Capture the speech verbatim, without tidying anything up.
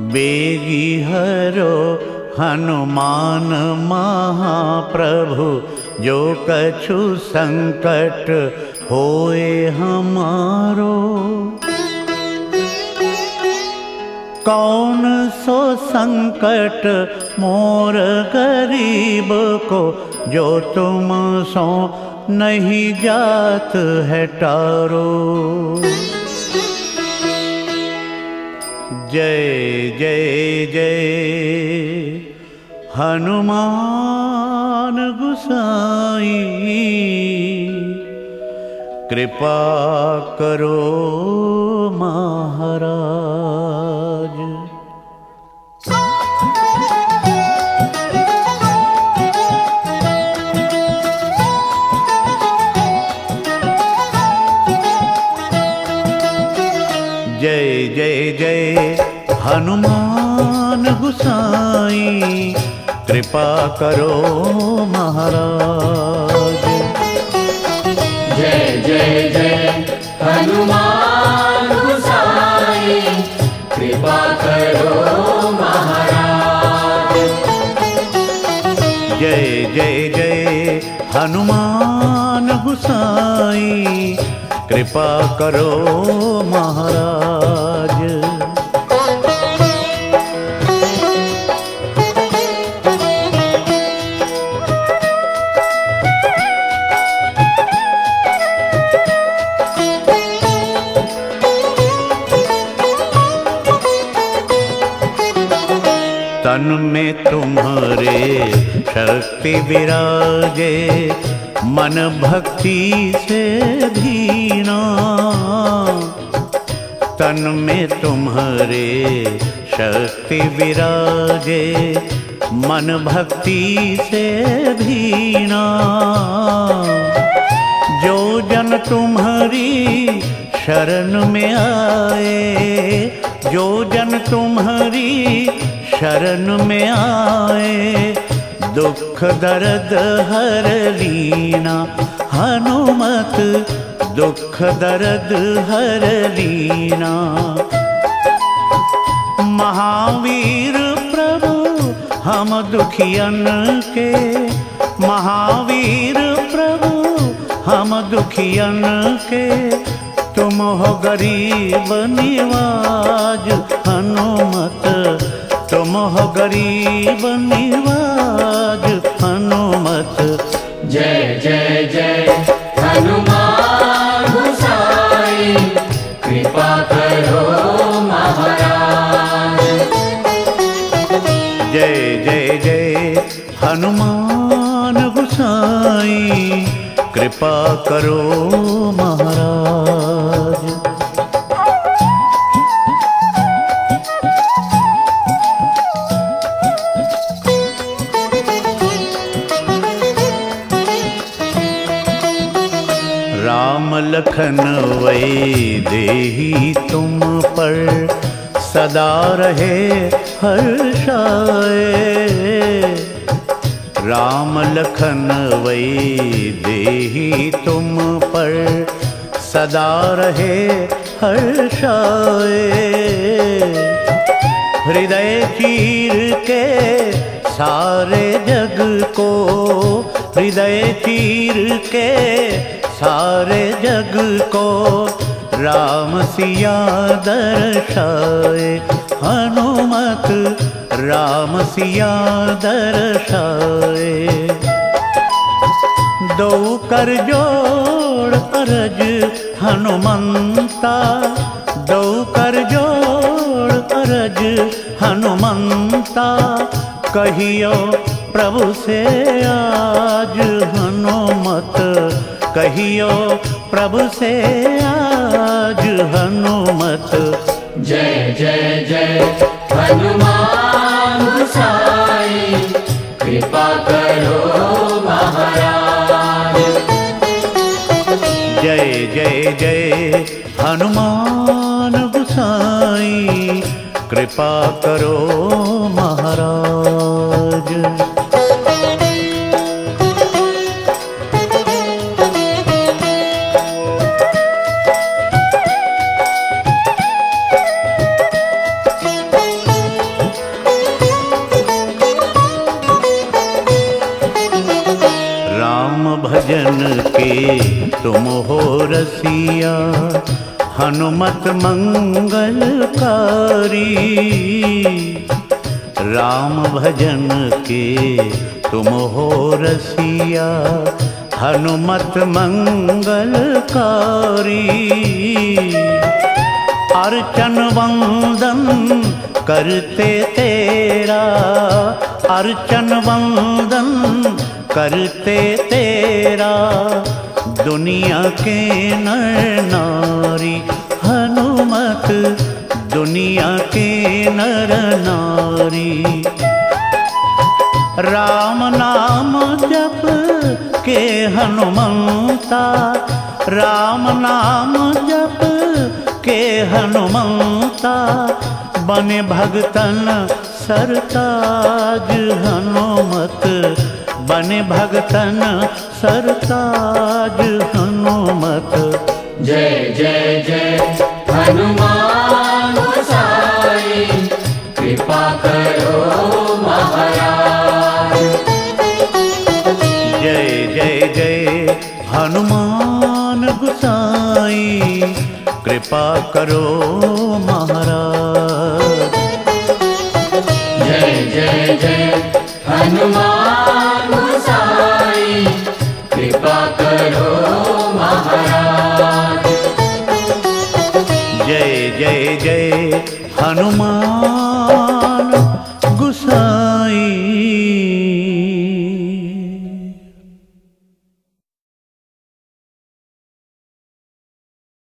बेगी हरो हनुमान महाप्रभु, जो कछु संकट होए हमारो। कौन सो संकट मोर गरीब को, जो तुम सो नहीं जात है टारो। जय जय जय हनुमान गुसाई, कृपा करो महाराज। जय जय जय हनुमान गुसाई, कृपा करो महाराज। जय जय जय हनुमान गुसाई, कृपा करो महाराज। जय जय जय हनुमान गुसाई, कृपा करो महाराज। तन में तुम्हारे शक्ति विराजे, मन भक्ति से भीना। तन में तुम्हारे शक्ति विराजे, मन भक्ति से भीना। जो जन तुम्हारी शरण में आए, जो जन तुम्हारी शरण में आए, दुख दर्द हर लीना। हनुमत दुख दर्द हर लीना। महावीर प्रभु हम दुखियन के, महावीर प्रभु हम दुखियन के, तुम हो गरीब निवाज। हनुमत तुम हो गरीब निवाज हनुमत। जय जय जय हनुमान गुसाई, कृपा करो महाराज। जय जय जय हनुमान गुसाई, कृपा करो महाराज। राम लखन वै देही तुम पर, सदा रहे हर्षाए। राम लखन वै देही तुम पर, सदा रहे हर्षाए। हृदय चीर के सारे जग को, हृदय चीर के सारे जग को, राम सिया दर्शाए। हनुमत राम सिया दर्शाए। दो कर जोड़ अरज हनुमंता, दो कर जोड़ अरज हनुमंता। कहियो प्रभु से आज हनुमत, कहियो प्रभु से आज हनुमत। जय जय जय हनुमान गुसाई, कृपा करो महाराज। जय जय जय हनुमान गुसाई, कृपा करो महाराज। तुम हो रसिया हनुमत मंगलकारी। राम भजन के तुम हो रसिया हनुमत मंगलकारी। अर्चन वंदन करते तेरा, अर्चन वंदन करते तेरा, दुनिया के नर नारी। हनुमत दुनिया के नर नारी। राम नाम जप के हनुमंता, राम नाम जप के हनुमंता, बने भगतन सरताज हनुमत, बने भगतन सरताज हनुमत। जय जय जय हनुमान गोसाई, कृपा करो महाराज। जय जय जय हनुमान गोसाई, कृपा करो महाराज। जय जय जय हनुमान गोसाई, कृपा करो महाराज। जय जय जय हनुमान